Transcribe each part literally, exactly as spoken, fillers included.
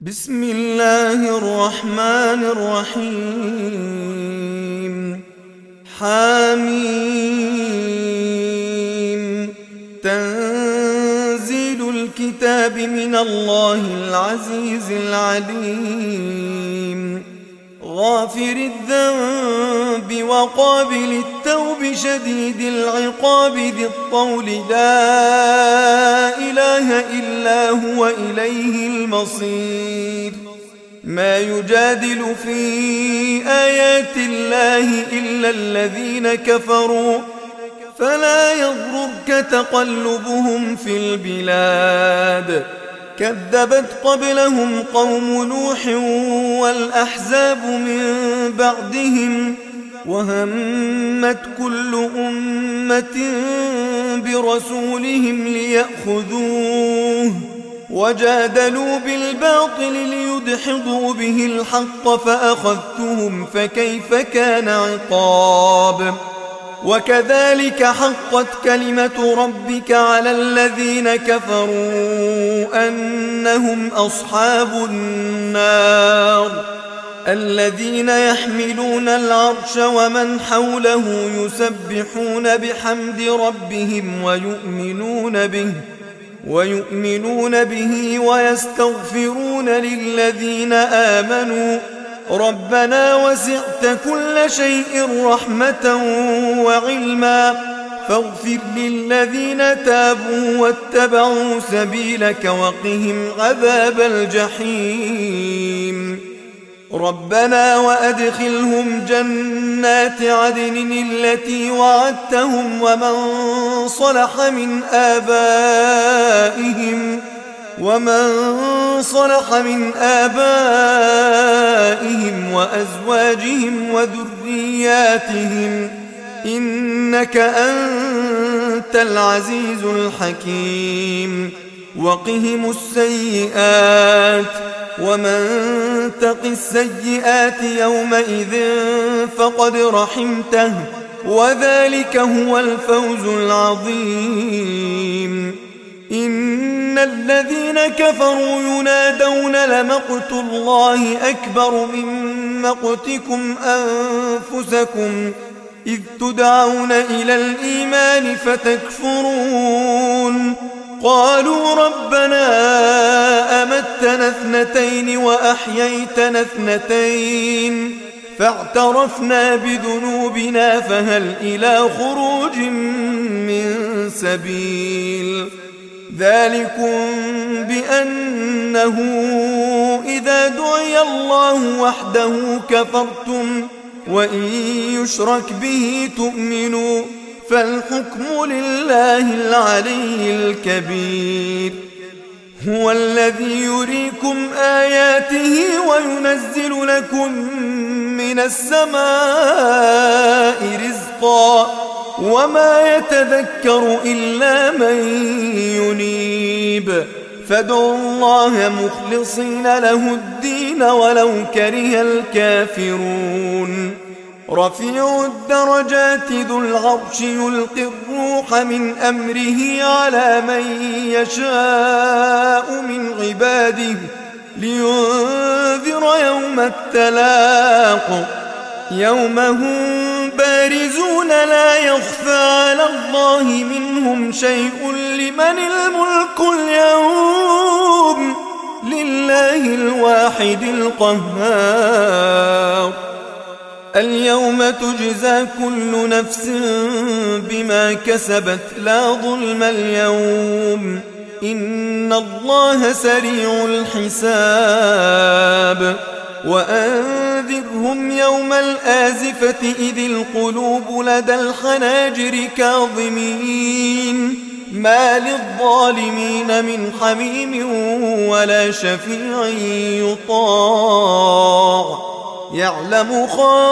بسم الله الرحمن الرحيم. حميم. تنزيل الكتاب من الله العزيز العليم. غافر الذنب وقابل التوب شديد العقاب ذي الطول لا إله إلا هو إليه المصير. ما يجادل في آيات الله إلا الذين كفروا فلا يغررك تقلبهم في البلاد. كذبت قبلهم قوم نوح والأحزاب من بعدهم وهمت كل أمة برسولهم ليأخذوه وجادلوا بالباطل ليدحضوا به الحق فأخذتهم فكيف كان عقاب. وكذلك حقت كلمة ربك على الذين كفروا أنهم أصحاب النار. الذين يحملون العرش ومن حوله يسبحون بحمد ربهم ويؤمنون به ويؤمنون به ويستغفرون للذين آمنوا ربنا وسعت كل شيء رحمة وعلما فاغفر للذين تابوا واتبعوا سبيلك وقهم عذاب الجحيم. ربنا وأدخلهم جنات عدن التي وعدتهم ومن صلح من آبائهم ومن صلح من آبائهم وأزواجهم وذرياتهم إنك أنت العزيز الحكيم. وقهم السيئات ومن تق السيئات يومئذ فقد رحمته وذلك هو الفوز العظيم. إن الذين كفروا ينادون لمقت الله أكبر من مقتكم أنفسكم إذ تدعون إلى الإيمان فتكفرون. قالوا ربنا أمتنا اثنتين وأحييتنا اثنتين فاعترفنا بذنوبنا فهل إلى خروج من سبيل. ذلكم بأنه إذا دعي الله وحده كفرتم وإن يشرك به تؤمنوا فالحكم لله العلي الكبير. هو الذي يريكم آياته وينزل لكم من السماء رزقا وما يتذكر إلا من ينيب فادعوا الله مخلصين له الدين ولو كره الكافرون. رفيع الدرجات ذو العرش يلقي الروح من أمره على من يشاء من عباده لينذر يوم التلاق. يوم هم بارزون لا يخفى على الله منهم شيء لمن الملك اليوم لله الواحد القهار. اليوم تجزى كل نفس بما كسبت لا ظلم اليوم إن الله سريع الحساب. وأنذرهم يوم الآزفة إذ القلوب لدى الحناجر كاظمين ما للظالمين من حميم ولا شفيع يطاع يعلم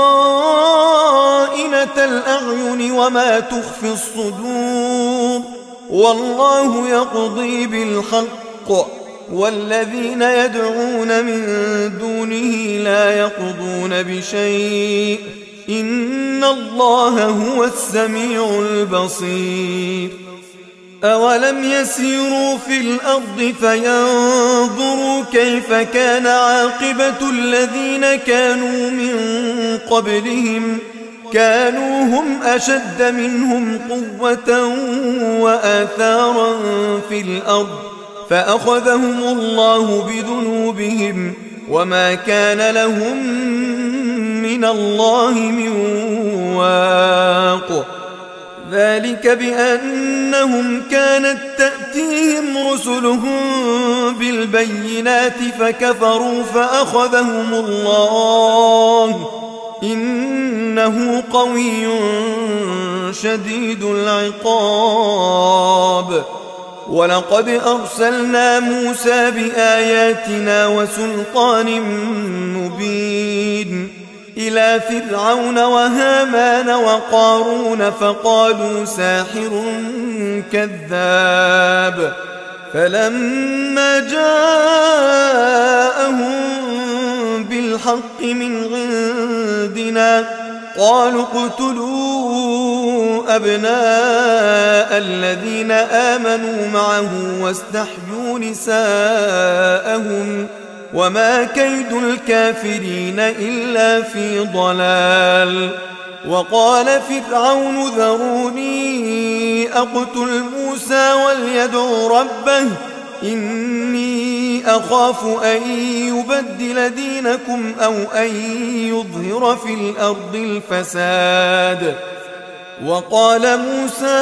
خائنة الأعين وما تخفي الصدور والله يقضي بالحق والذين يدعون من دونه لا يقضون بشيء إن الله هو السميع البصير. أولم يسيروا في الأرض فينظروا كيف كان عاقبة الذين كانوا من قبلهم كانوا هم أشد منهم قوة وآثارا في الأرض فأخذهم الله بذنوبهم وما كان لهم من الله من واق ذلك بأنهم كانت تأتيهم رسلهم بالبينات فكفروا فأخذهم الله إنه قوي شديد العقاب ولقد أرسلنا موسى بآياتنا وسلطان مبين إلى فرعون وهامان وقارون فقالوا ساحر كذاب فلما جاءهم بالحق من عندنا قالوا اقتلوا أبناء الذين آمنوا معه واستحيوا نساءهم وما كيد الكافرين إلا في ضلال وقال فرعون ذروني أقتل موسى وليدع ربه إني أخاف أن يبدل دينكم أو أن يظهر في الأرض الفساد وقال موسى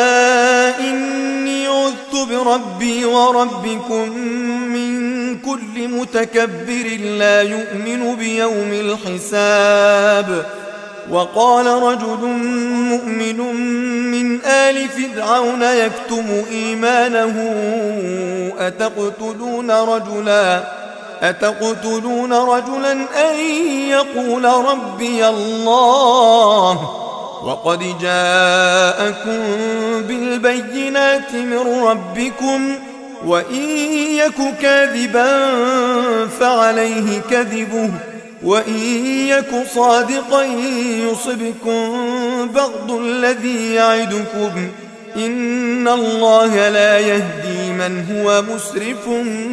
إني عذت بربي وربكم من كل متكبر لا يؤمن بيوم الحساب وقال رجل مؤمن من آل فرعون يكتم إيمانه أتقتلون رجلا أتقتلون رجلا أن يقول ربي الله وقد جاءكم بالبينات من ربكم وإن يك كاذبا فعليه كذبه وإن يك صادقا يصبكم بعض الذي يعدكم إن الله لا يهدي من هو مسرف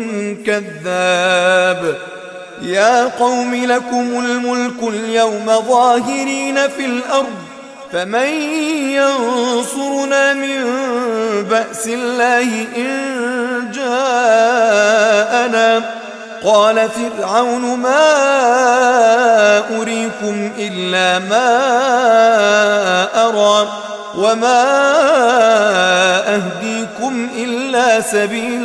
كذاب يا قوم لكم الملك اليوم ظاهرين في الأرض فمن ينصرنا من بأس الله إن جاءنا قال فرعون ما أريكم إلا ما أرى وما أهديكم إلا سبيل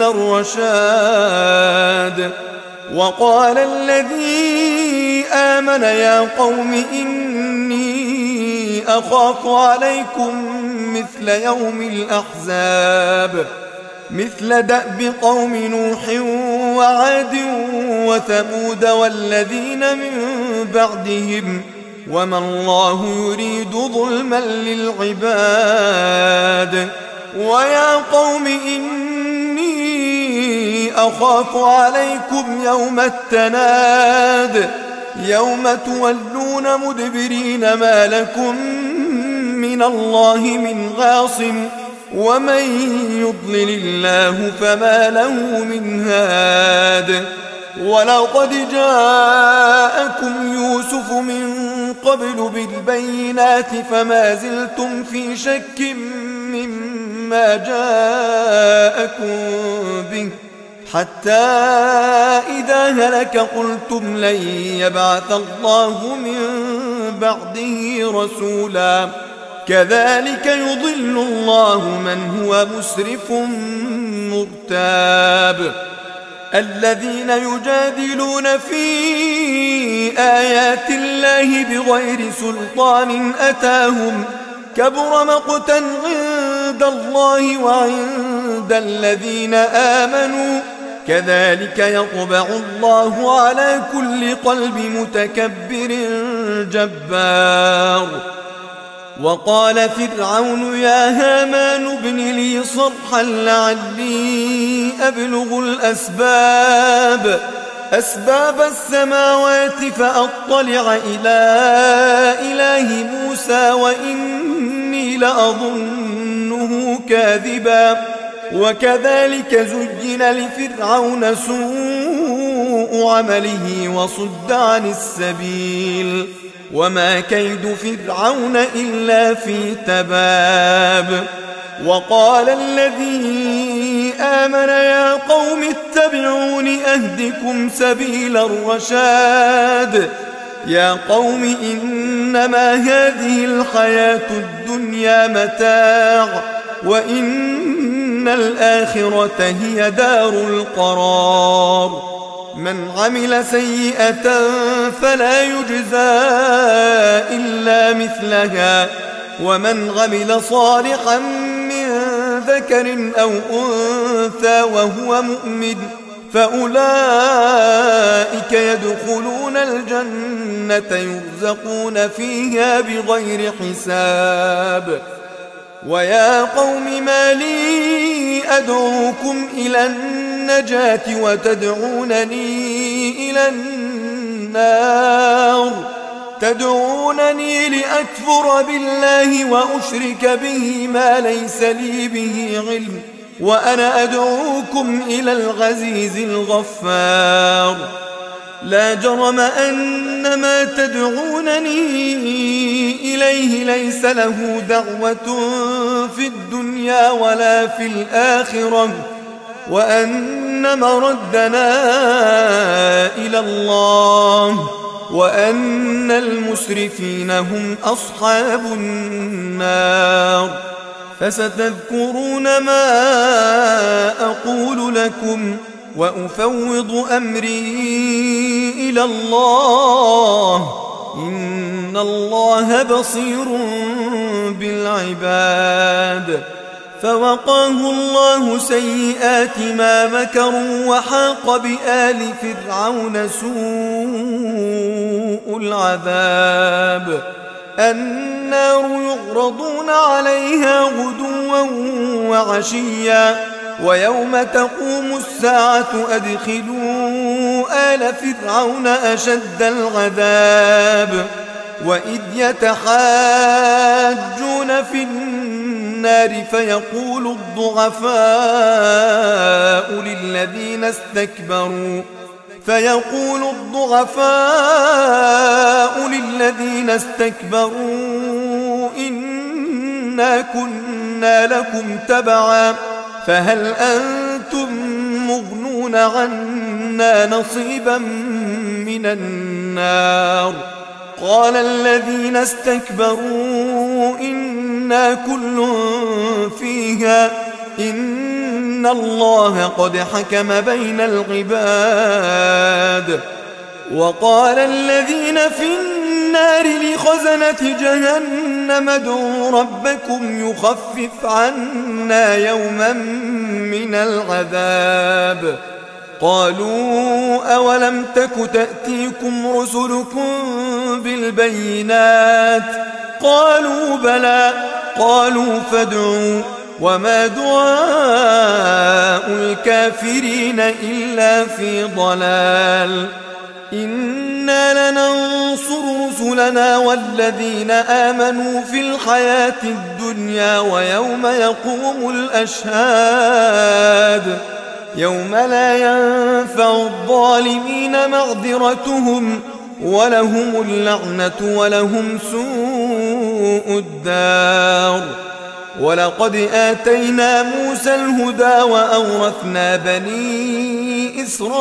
الرشاد وقال الذي آمن يا قوم إني أخاف عليكم مثل يوم الأحزاب مثل دأب قوم نوح وعاد وثمود والذين من بعدهم وما الله يريد ظلما للعباد ويا قوم إني أخاف عليكم يوم التناد يوم تولون مدبرين ما لكم من الله من غاصم ومن يضلل الله فما له من هاد ولقد جاءكم يوسف من قبل بالبينات فما زلتم في شك مما جاءكم به حتى إذا هلك قلتم لن يبعث الله من بعده رسولا كذلك يضل الله من هو مسرف مرتاب الذين يجادلون في آيات الله بغير سلطان أتاهم كبر مقتا عند الله وعند الذين آمنوا كذلك يطبع الله على كل قلب متكبر جبار وقال فرعون يا هامان ابن لي صرحا لعلي أبلغ الأسباب أسباب السماوات فأطلع إلى إله موسى وإني لأظنه كاذبا وكذلك زين لفرعون سوء عمله وصد عن السبيل وما كيد فرعون إلا في تباب. وقال الذي آمن يا قوم اتبعون أهدكم سبيل الرشاد. يا قوم إنما هذه الحياة الدنيا متاع وإن الآخرة هي دار القرار. من عمل سيئة فلا يجزى إلا مثلها ومن عمل صالحا من ذكر أو أنثى وهو مؤمن فأولئك يدخلون الجنة يرزقون فيها بغير حساب. ويا قوم ما لي أدعوكم إلى النجاة وتدعونني إلى النار تدعونني لأكفر بالله وأشرك به ما ليس لي به علم وأنا أدعوكم إلى العزيز الغفار. لا جرم أن ما تدعونني إليه ليس له دعوة في الدنيا ولا في الآخرة وأن مردنا إلى الله وأن المسرفين هم أصحاب النار. فستذكرون ما أقول لكم وأفوض أمري إلى الله إن الله بصير بالعباد. فوقاه الله سيئات ما مكروا وحاق بآل فرعون سوء العذاب. النار يعرضون عليها غدوا وعشيا ويوم تقوم الساعة أدخلوا آل فرعون أشد العذاب. وإذ يتحاجون في النار فيقول الضعفاء للذين استكبروا فيقول الضعفاء للذين استكبروا إنا كنا لكم تبعا فهل أنتم مغنون عنا نصيبا من النار. قال الذين استكبروا إنا كل فيها إن الله قد حكم بين العباد. وقال الذين في النار لخزنة جهنم ادعوا ربكم يخفف عنا يوما من العذاب. قالوا أولم تك تأتيكم رسلكم بالبينات قالوا بلى قالوا فادعوا وما دعاء الكافرين إلا في ضلال. إنا لننصر رسلنا والذين آمنوا في الحياة الدنيا ويوم يقوم الأشهاد يوم لا ينفع الظالمين معذرتهم ولهم اللعنة ولهم سوء الدار. ولقد آتينا موسى الهدى وأورثنا بني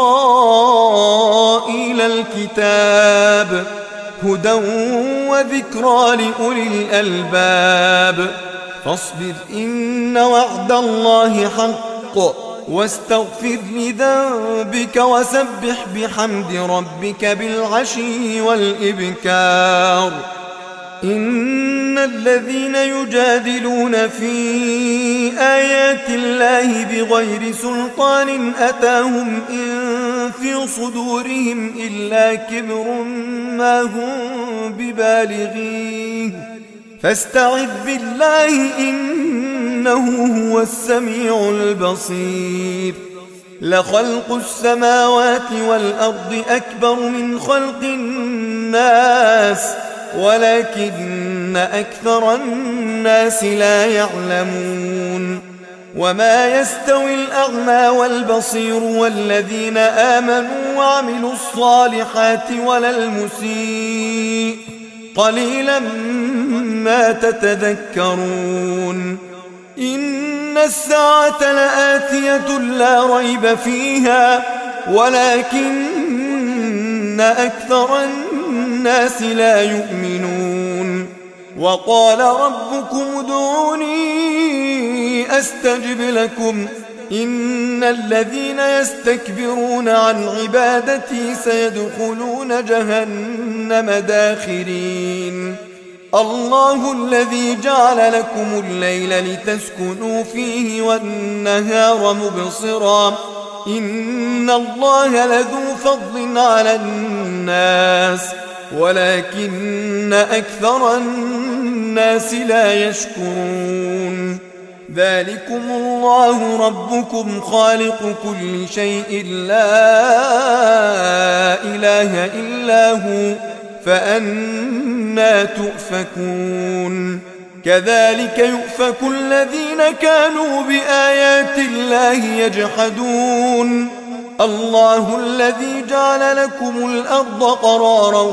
إسرائيل الكتاب هدى وذكرى لأولي الألباب. فاصبر إن وعد الله حق واستغفر لذنبك وسبح بحمد ربك بالعشي والإبكار. إن الذين يجادلون في آيات الله بغير سلطان أتاهم إن في صدورهم إلا كبر ما هم ببالغيه فاستعذ بالله إنه هو السميع البصير. لخلق السماوات والأرض أكبر من خلق الناس ولكن أكثر الناس لا يعلمون. وما يستوي الأعمى والبصير والذين آمنوا وعملوا الصالحات ولا المسيء قليلا ما تتذكرون إن الساعة لآتية لا ريب فيها ولكن أكثر الناس لا يؤمنون وقال ربكم ادعوني أستجب لكم إن الذين يستكبرون عن عبادتي سيدخلون جهنم داخرين الله الذي جعل لكم الليل لتسكنوا فيه والنهار مبصرا إن الله لذو فضل على الناس ولكن أكثر الناس لا يشكرون ذلكم الله ربكم خالق كل شيء لا إله إلا هو فأنى تؤفكون كذلك يؤفك الذين كانوا بآيات الله يجحدون الله الذي جعل لكم الأرض قرارا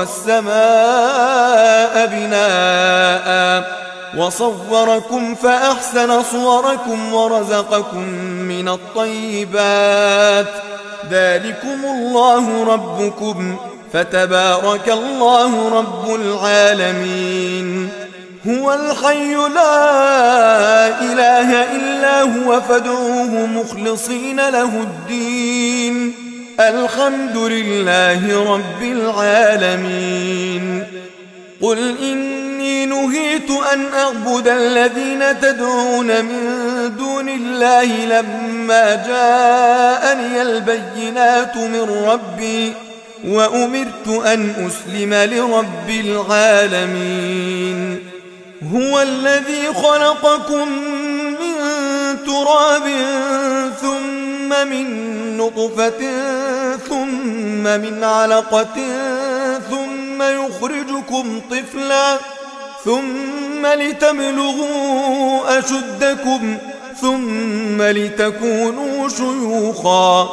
والسماء بناء وصوركم فأحسن صوركم ورزقكم من الطيبات ذلكم الله ربكم فتبارك الله رب العالمين هو الحي لا إله إلا هو فادعوه مخلصين له الدين الحمد لله رب العالمين قل إني نهيت أن أعبد الذين تدعون من دون الله لما جاءني البينات من ربي وأمرت أن أسلم لرب العالمين هو الذي خلقكم من تراب ثم من نطفة ثم من علقة ثم يخرجكم طفلا ثم لتبلغوا أشدكم ثم لتكونوا شيوخا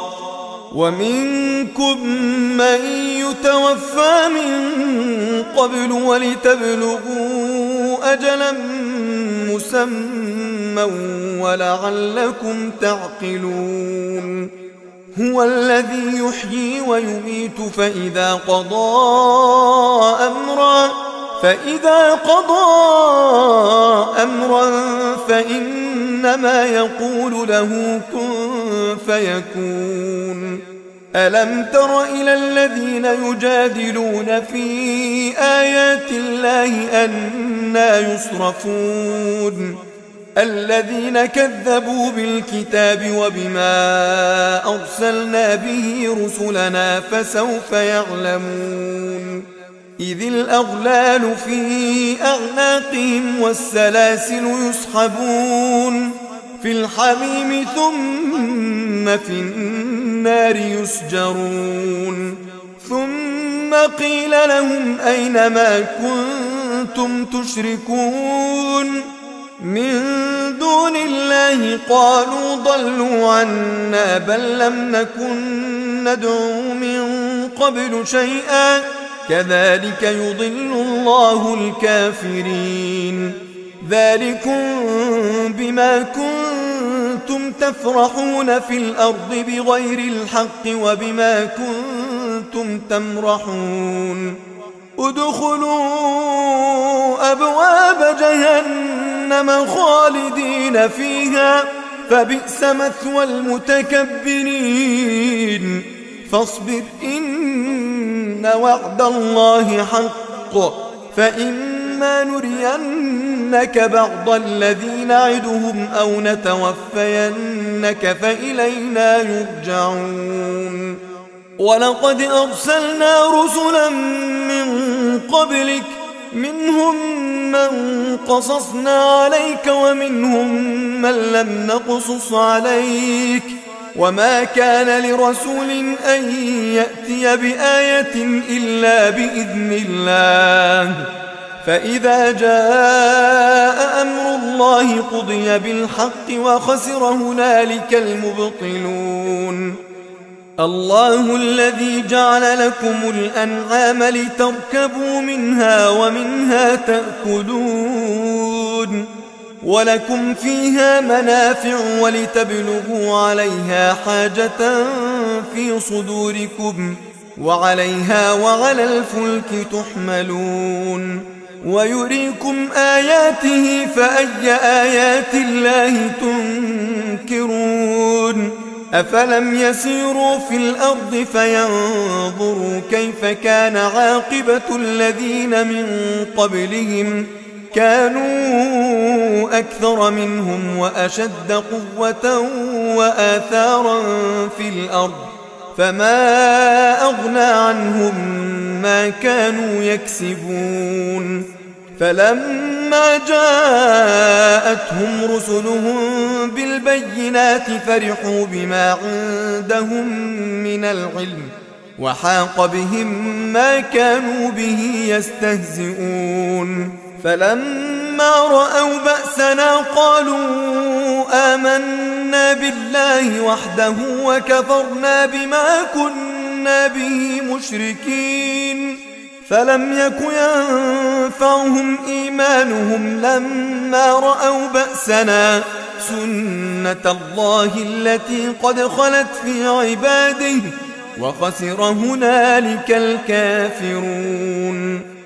ومنكم من يتوفى من قبل ولتبلغوا أجلا مسمى ولعلكم تعقلون هو الذي يحيي ويميت فإذا قضى أمرا فإذا قضى أمرا فإنما يقول له كن فيكون ألم تر إلى الذين يجادلون في آيات الله أنى يصرفون الذين كذبوا بالكتاب وبما أرسلنا به رسلنا فسوف يعلمون إذ الأغلال في أعناقهم والسلاسل يسحبون في الحميم ثم في النار يسجرون ثم قيل لهم أين ما كنتم تشركون من دون الله قالوا ضلوا عنا بل لم نكن ندعو من قبل شيئا كذلك يضل الله الكافرين ذلكم بما كنتم تفرحون في الأرض بغير الحق وبما كنتم تمرحون ادخلوا أبواب جهنم خالدين فيها فبئس مثوى المتكبرين فاصبر إن وعد الله حق فإما نرينك بعض الذي نعدهم أو نتوفينك فإلينا يرجعون ولقد أرسلنا رسلا من قبلك منهم من قصصنا عليك ومنهم من لم نقصص عليك وما كان لرسول أن يأتي بآية إلا بإذن الله فإذا جاء أمر الله قضي بالحق وخسر هنالك المبطلون. الله الذي جعل لكم الأنعام لتركبوا منها ومنها تأكلون ولكم فيها منافع ولتبلغوا عليها حاجة في صدوركم وعليها وعلى الفلك تحملون ويريكم آياته فأي آيات الله تنكرون. أفلم يسيروا في الأرض فينظروا كيف كان عاقبة الذين من قبلهم كانوا أكثر منهم وأشد قوة وآثارا في الأرض فما أغنى عنهم ما كانوا يكسبون. فلما جاءتهم رسلهم بالبينات فرحوا بما عندهم من العلم وحاق بهم ما كانوا به يستهزئون. فلما رأوا بأسنا قالوا آمنا بالله وحده وكفرنا بما كنا به مشركين. فلم يك ينفعهم إيمانهم لما رأوا بأسنا سنة الله التي قد خلت في عباده وخسر هنالك الكافرون.